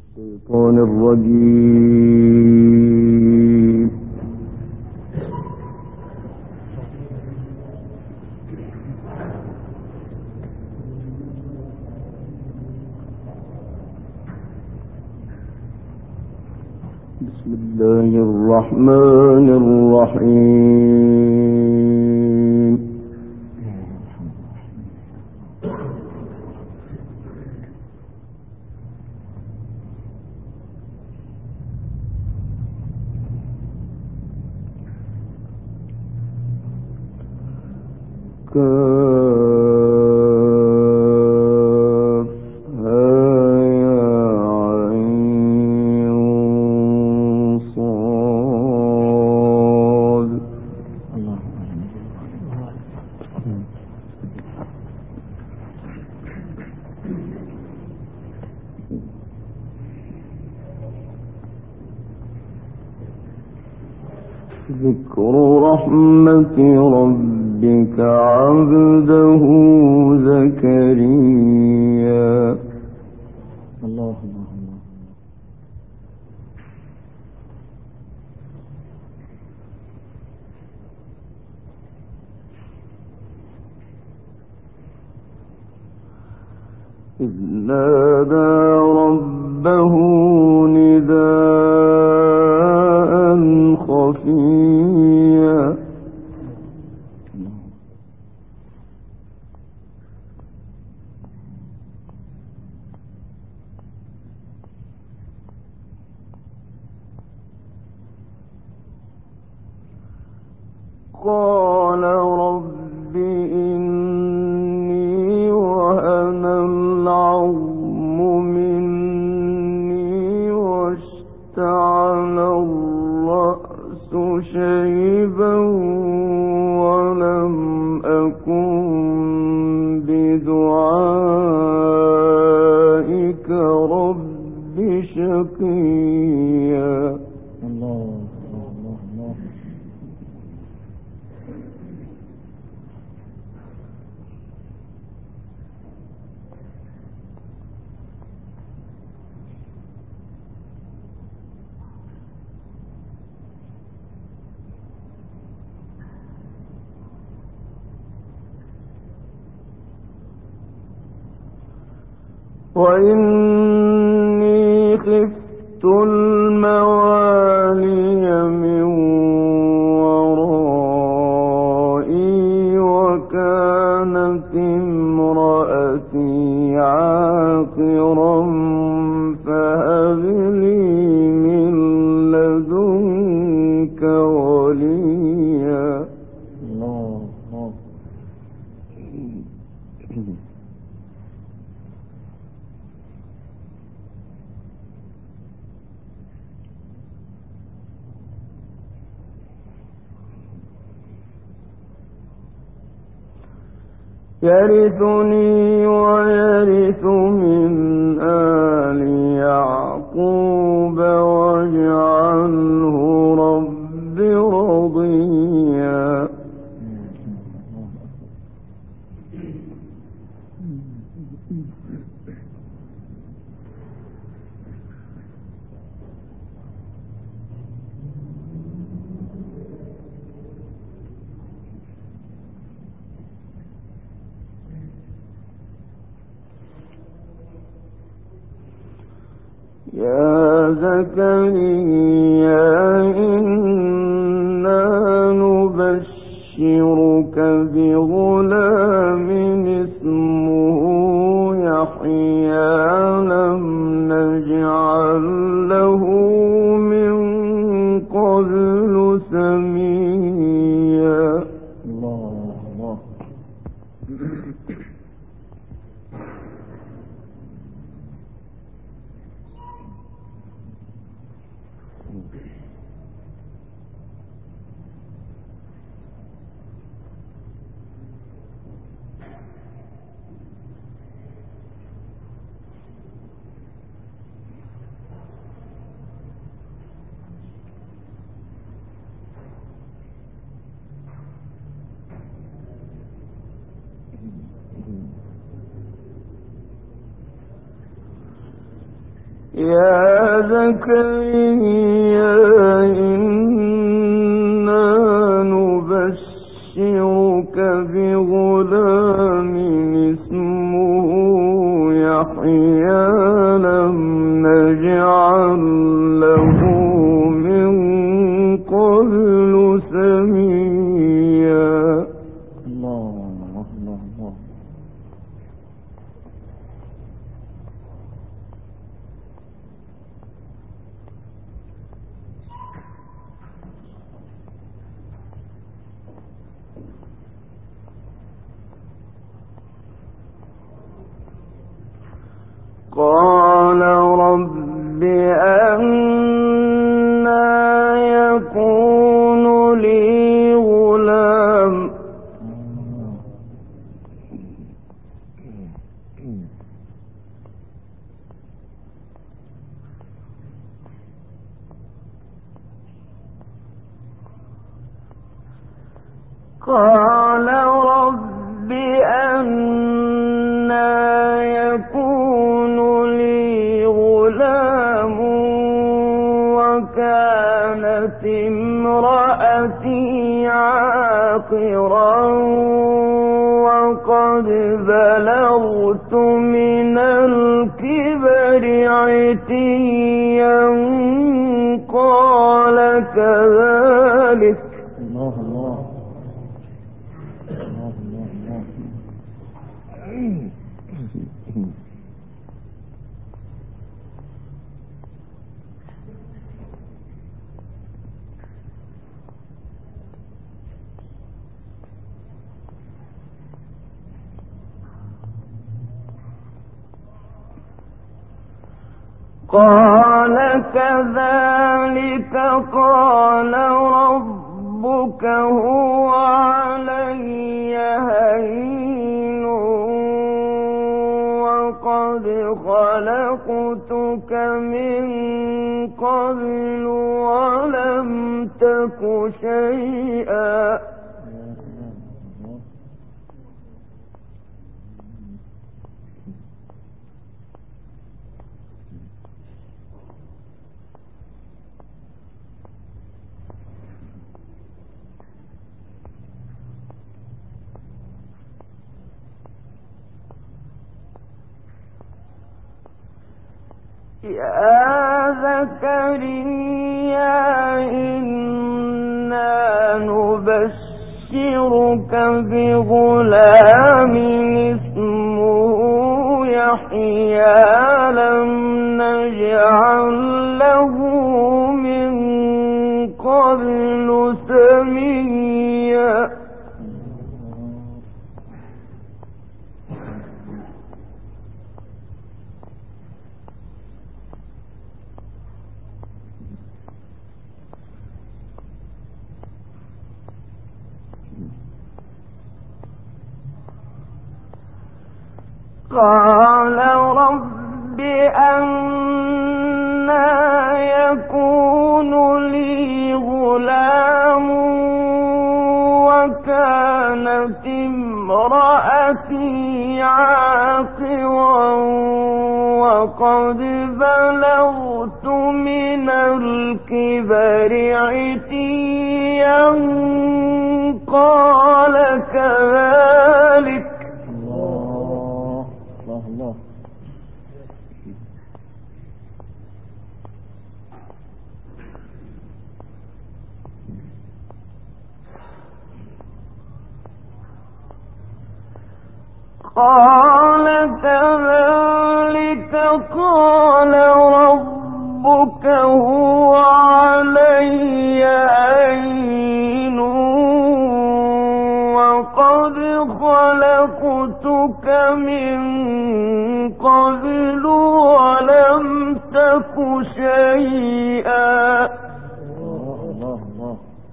الشيطان الرجيم. بسم الله الرحمن الرحيم. ذكر رحمة ربك عبده زكريا. الله إذ نادى ربه نداء خفيا قال رب إني وهن العظم مني واشتعل الرأس شيبا ولم أكن بدعائك رب شقيا. الله وإني خفت الموالي من ورائي وكانت امرأتي عاقرا فهب لي من لدنك وليا. الله يرثني ويرث من آل يعقوب واجعله رب رضيا. يا زكريا إنا نبشرك بغلام اسمه يحيى لم نجعل له من قبل سميا. الله يا زكريا إنا نبشرك بغلام اسمه يحيى لم نجعل له من قبل سميا. الله الله الله. قال رب أنى يكون لي غلام قال رب أنى يكون لي غلام وكانت امرأتي عاقرا وقد بلغت من الكبر عتيا قال كذلك. الله الله الله الله الله. قال كذلك قال ربك هو علي هين وقد خلقتك من قبل ولم تك شيئا. يا زكريا إنا نبشرك بغلام اسمه يحيى لم نجعل له من قبل سميا. قال رب أنى يكون لي غلام وكانت امرأتي عاقرا وقد بلغت من الكبر عتيا قال كذلك. الله. قال كذلك قال ربك هو علي هين وقد خلقتك من قبل ولم تك شيئا. الله الله.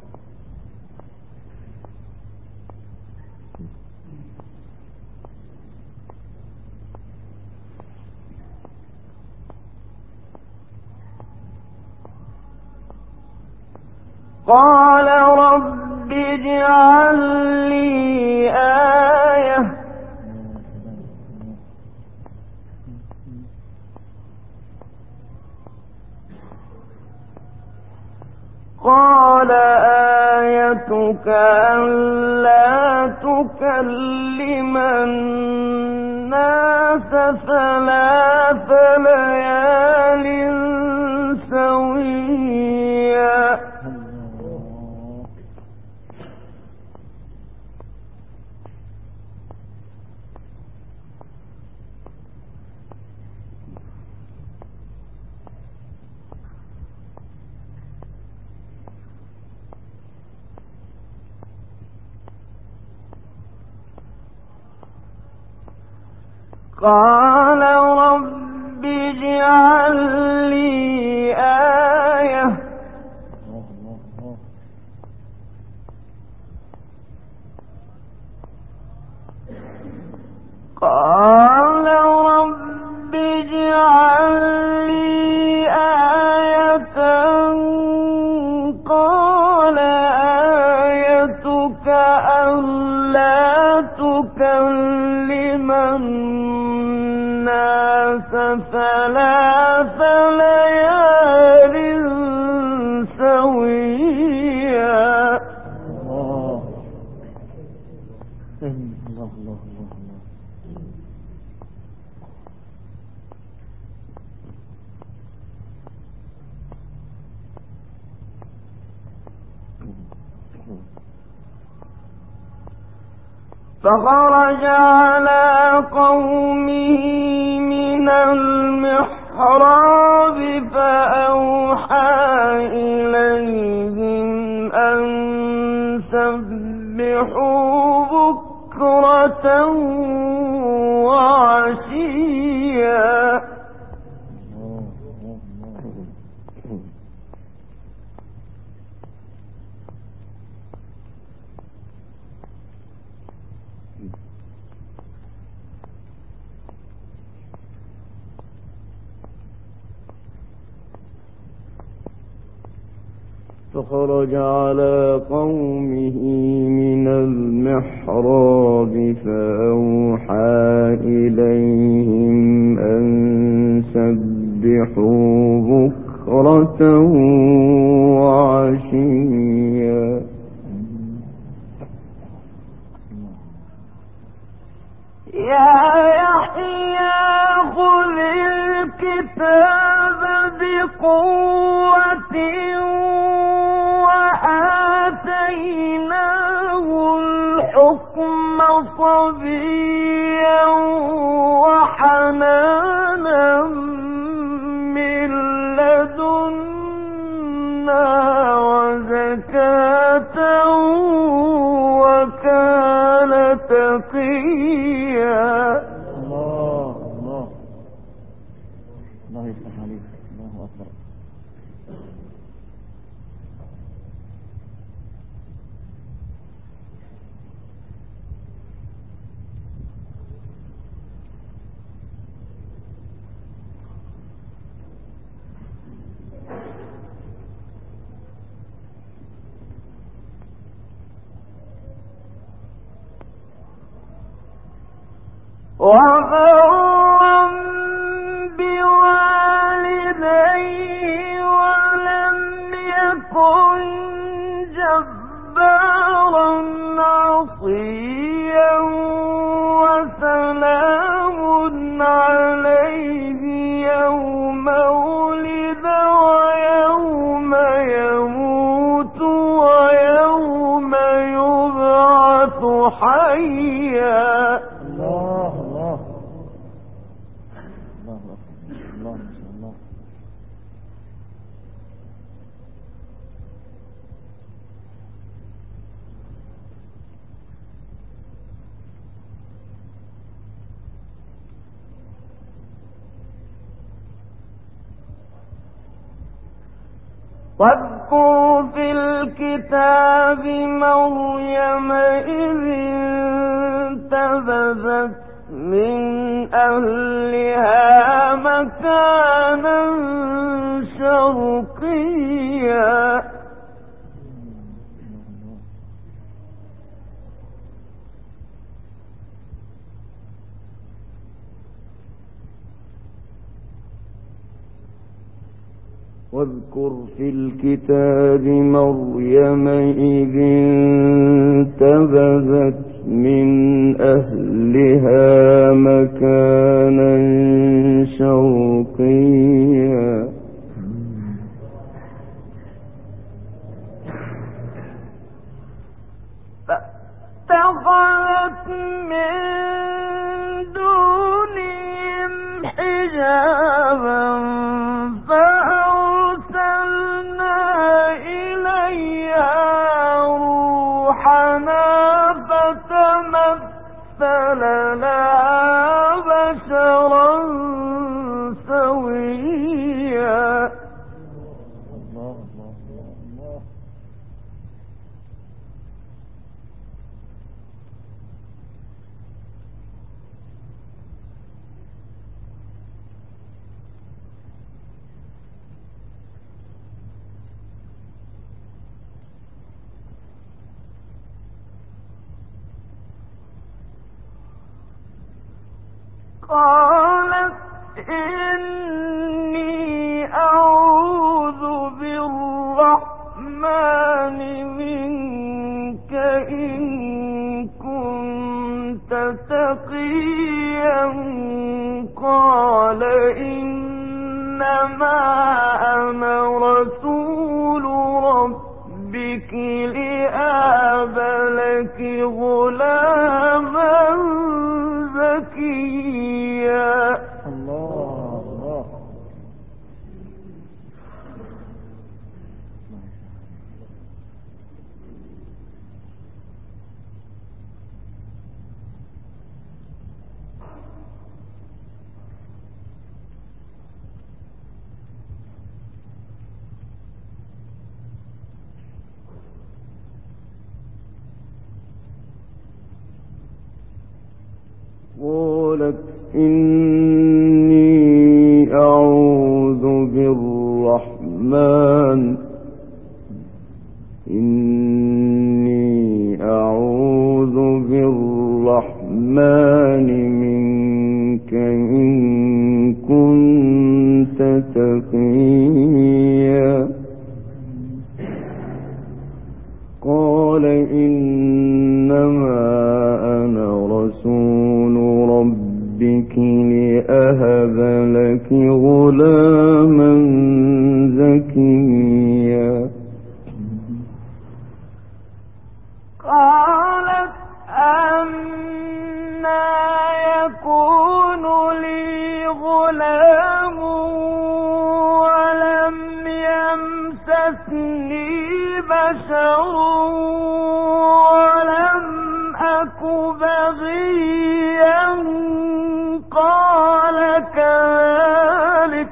قال رب اجعل لي آية ألا تكلم الناس 3 ليال سويا. قال رب اجعل لي آية. قال رب اجعل لي آية. قال آيتك ألا تكلم الناس 3 ليال سويا. فخرج على قومه من المحراب فأوحى إليهم أن سبحوا بكرة وعشيا. فخرج على قومه من المحراب فأوحى إليهم أن سبحوا بكرة وعشيا. يا يحيى خذ الكتاب بقوة وآتيناه الحكم صبيا وحنانا من لدنا وزكاة وكان تقيا. الله يفتح عليك. الله أكبر. وبرا بوالديه ولم يكن جبارا عصيا وسلام عليه يوم ولد ويوم يموت ويوم يبعث حيا. واذكر في الكتاب مريم إذ انتبذت من أهلها مكانا شرقيا. واذكر في الكتاب مريم إذ انتبذت من أهلها مكانا شرقيا فاتخذت من دونهم حجابا فأرسلنا إليها روحنا فتمثل لها بشرا سويا. الله الله الله. قالت إني أعوذ بالرحمن منك إن كنت تقيا. قال إنما أنا رسول ربك لأهب لك غلاما زكيا. الله الله. قالت إني أعوذ بالرحمن منك إن كنت تقيا. قال إنما أنا رسول ربك لأهب لك غلاما زكيا. قالت أنى يكون لي غلام ولم يمسسني بشر ولم أك بغيا. قال كذلك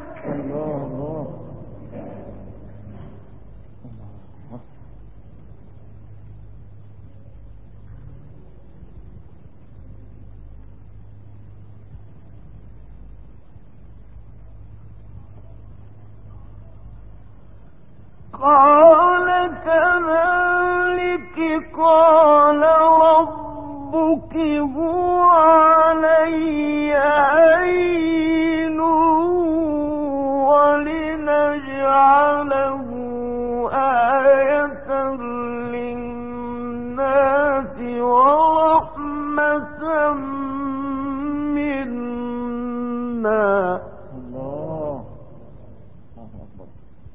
قال ربك هو علي هين ولنجعله آية للناس ورحمة منا. الله أكبر.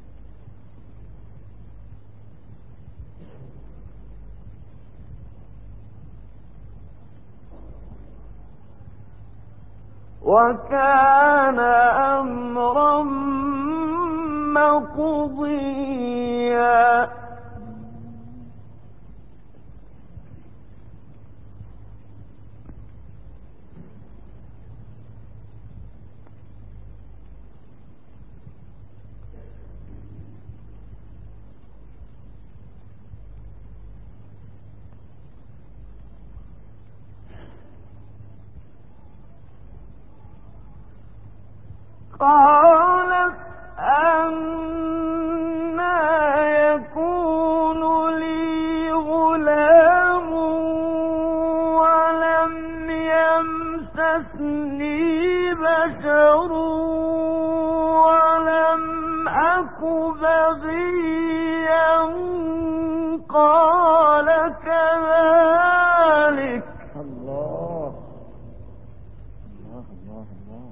وكان أمرا مقضيا. قالت أنى يكون لي غلام ولم يمسسني بشر ولم أك بغيا قال كذلك. الله الله الله الله.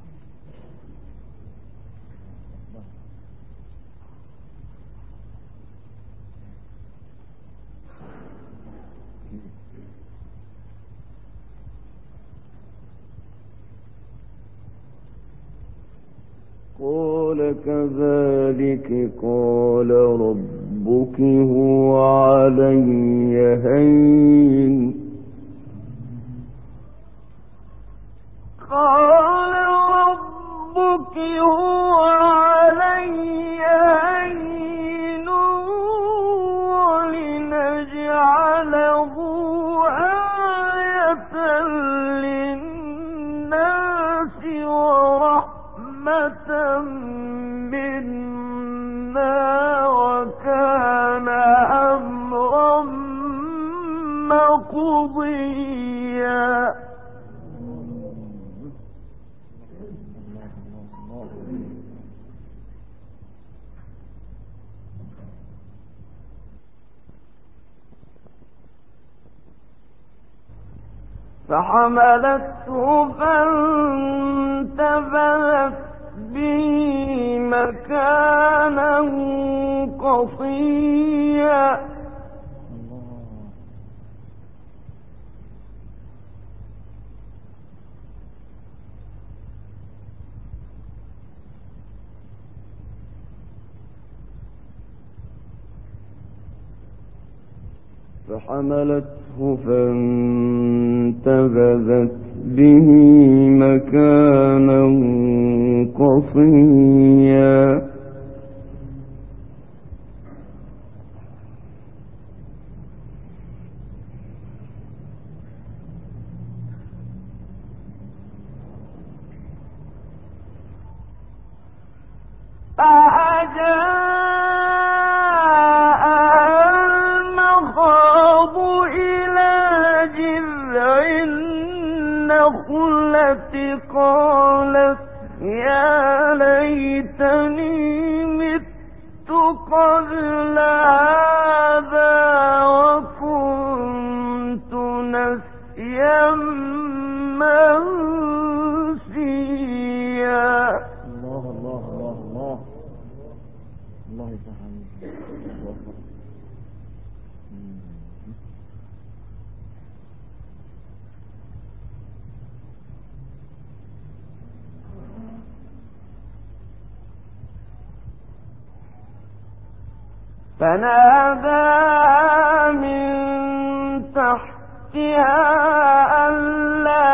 قال كذلك قال ربك هو علي هين. قال ربك هو علي هين ولنجعله آية للناس ورحمة منا وكان أمرا مقضيا. فحملته فانتبذت به مكانا قصيا. فحملته فانتبذت به مكانا قصيا. قالت يا ليتني مت قبل هذا وكنت نسيا منسيا. الله الله الله الله الله يفتح عليك. فناداها من تحتها ألا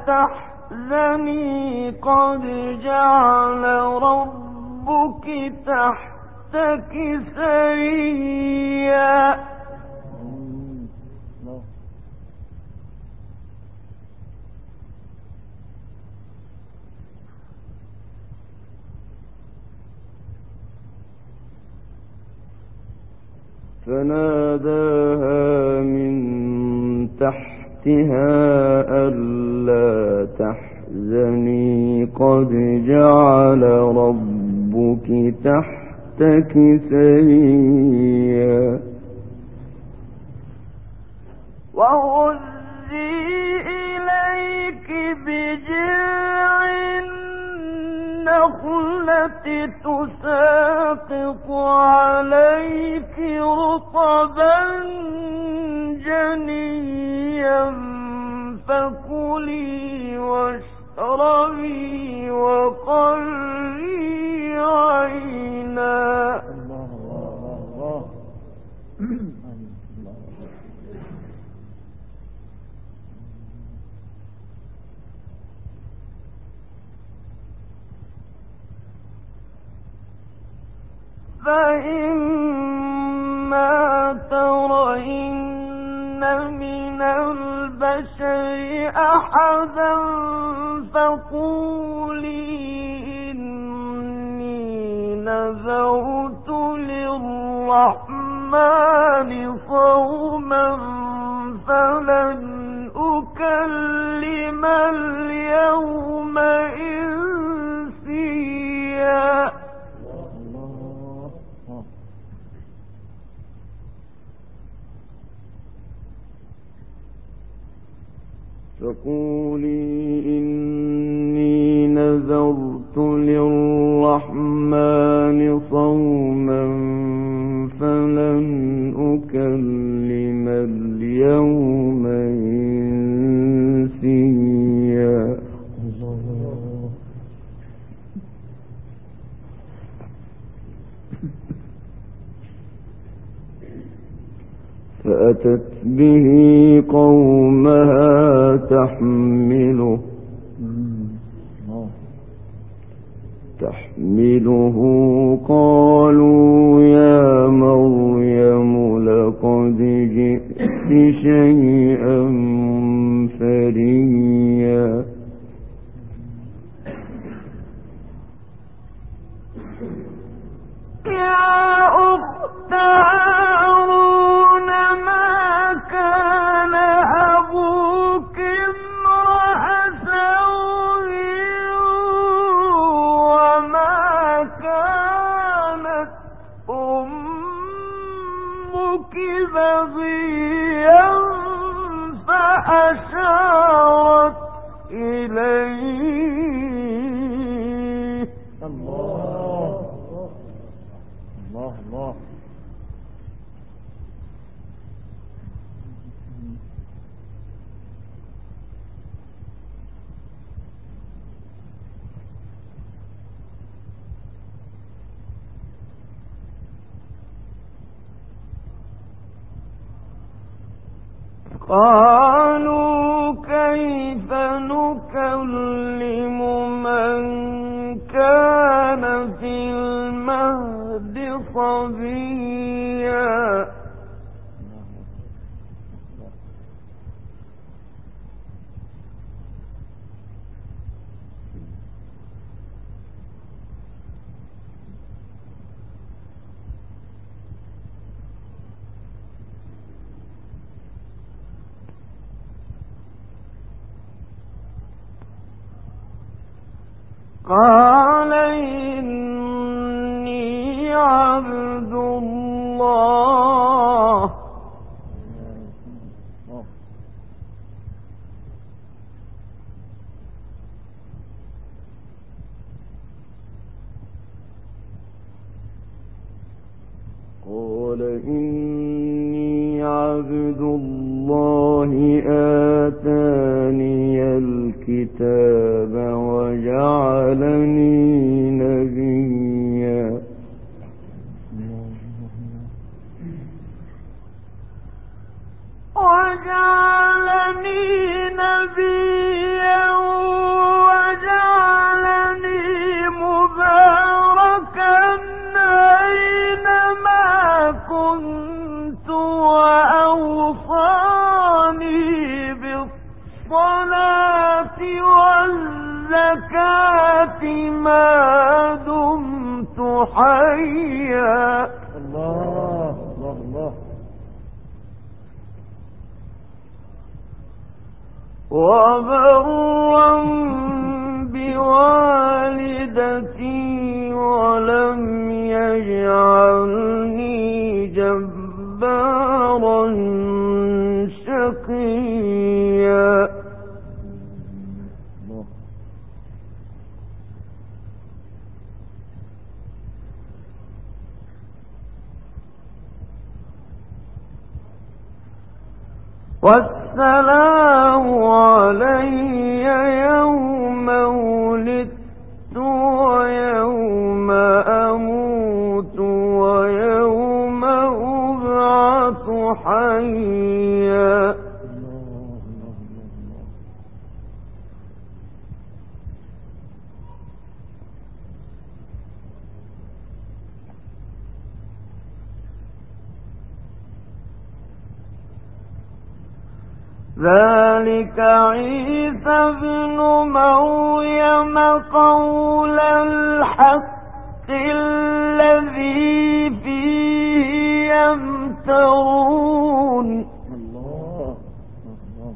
تحزني قد جعل ربك تحتك سريا. فناداها من تحتها ألا تحزني قد جعل ربك تحتك سريا. وهزي إليك بجذع النخلة تساقط عليك رطبا جنيا فكلي واشربي وقري عينا. فإما ترين من البشر أحدا فقولي إني نذرت للرحمن صوما فلن أكلم اليوم إنسيا. فقولي إني نذرت للرحمن صوما فلن أكلم اليوم إنسيا. فأتت به قومها تحمله قالوا يا مريم لقد جئت شيئا فريا. يا أخت هارون ما كان أبوك امرأ سوء وما كانت أمك بغيا فأشارت إليه. الله الله. قالوا كيف نكلم من كان في المهد صبيا. قال إني عبد الله آتاني الكتاب وجعلني نبيا. وجعلني مباركا أينما كنت وأوصاني بالصلاة والزكاة ما دمت حيا. الله الله الله. وبرا بوالدتي ولم يجعلني جبارا شقيا. والسلام علي يوم ولدت ويوم أموت ويوم أبعث حيا. ذلك عيسى ابن مريم قول الحق الذي فيه يمترون. الله الله.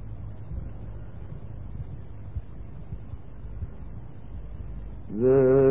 ذلك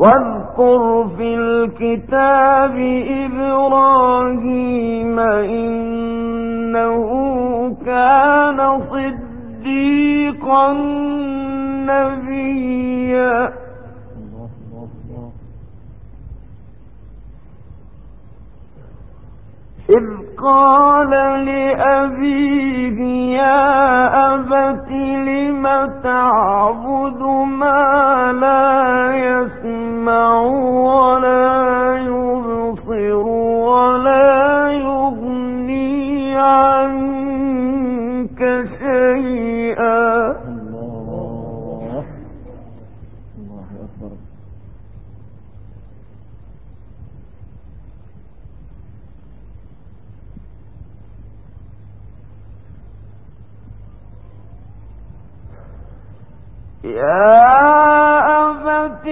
واذكر في الكتاب إبراهيم إنه كان صديقا نبيا. إذ قال لأبيه يا أبت لم تعبد ما لا يسمع ولا يبصر ولا يغني عنك شيئا. الله أكبر. يا أبت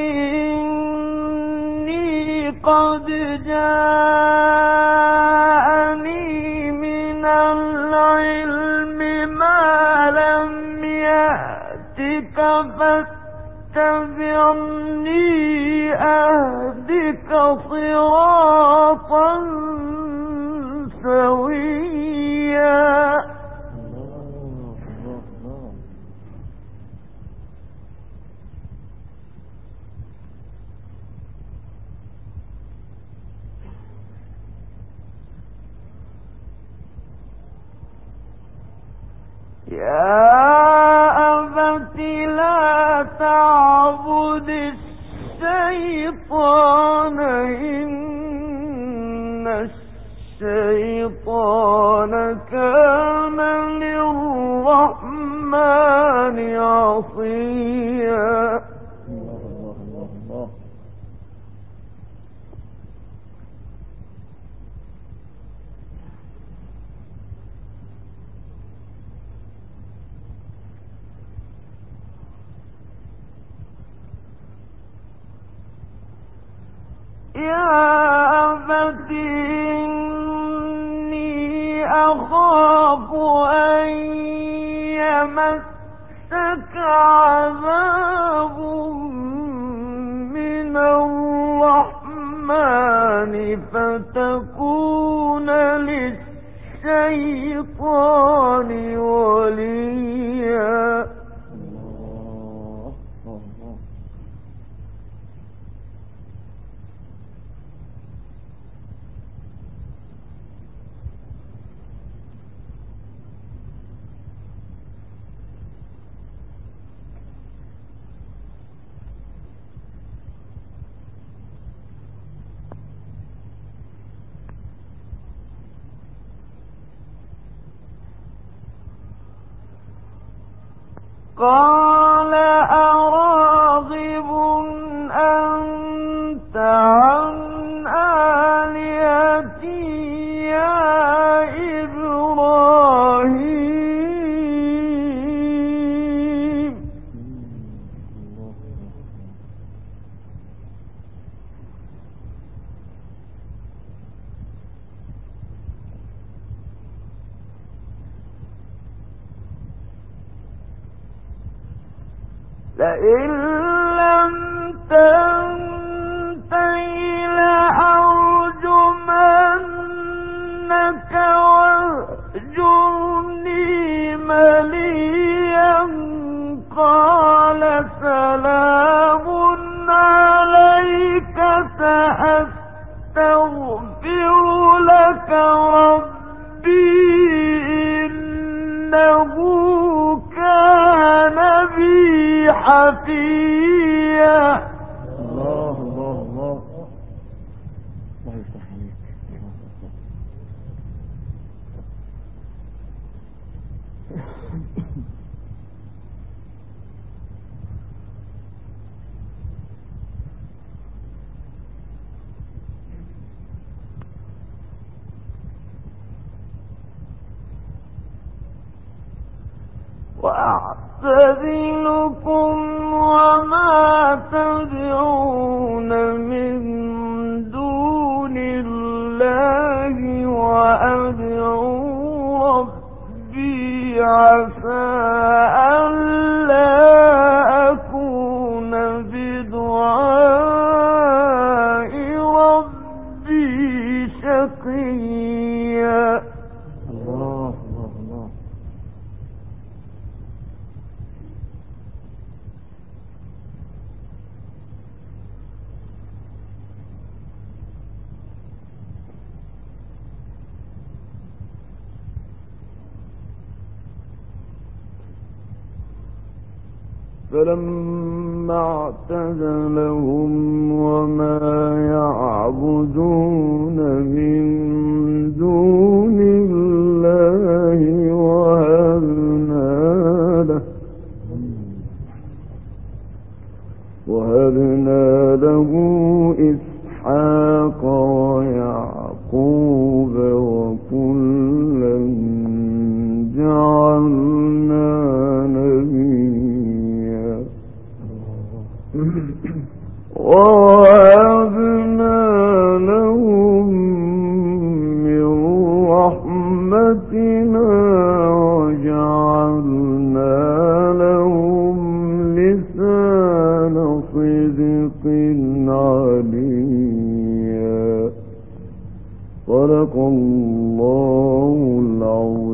إني قد جاءني من العلم ما لم يأتك فاتبعني أهدك صراطا سويا. يا أبت لا تعبد الشيطان إن الشيطان كان للرحمن عصيا. يا أبت إني أخاف أن يمسك عذاب من الرحمن فتكون للشيطان وليا. قال أراغب أنت عن آلهتي يا إبراهيم. لئن لم تنته لأرجمنك واهجرني مليا. قال سلام عليك سأستغفر لك ربي إنه كان بي حفيا. الله الله الله. الله يفتح عليك. وأعتزلكم وما تدعون من دون الله وأدعو ربي عسى ألا أكون بدعاء فلما اعتزلهم وما يعبدون من دون الله وهبنا له إسحاق ويعقوب وكلا جعلنا نبيا ووهبنا لهم من رحمتنا وجعلنا لهم لسان صدق عليا. صدق الله العظيم.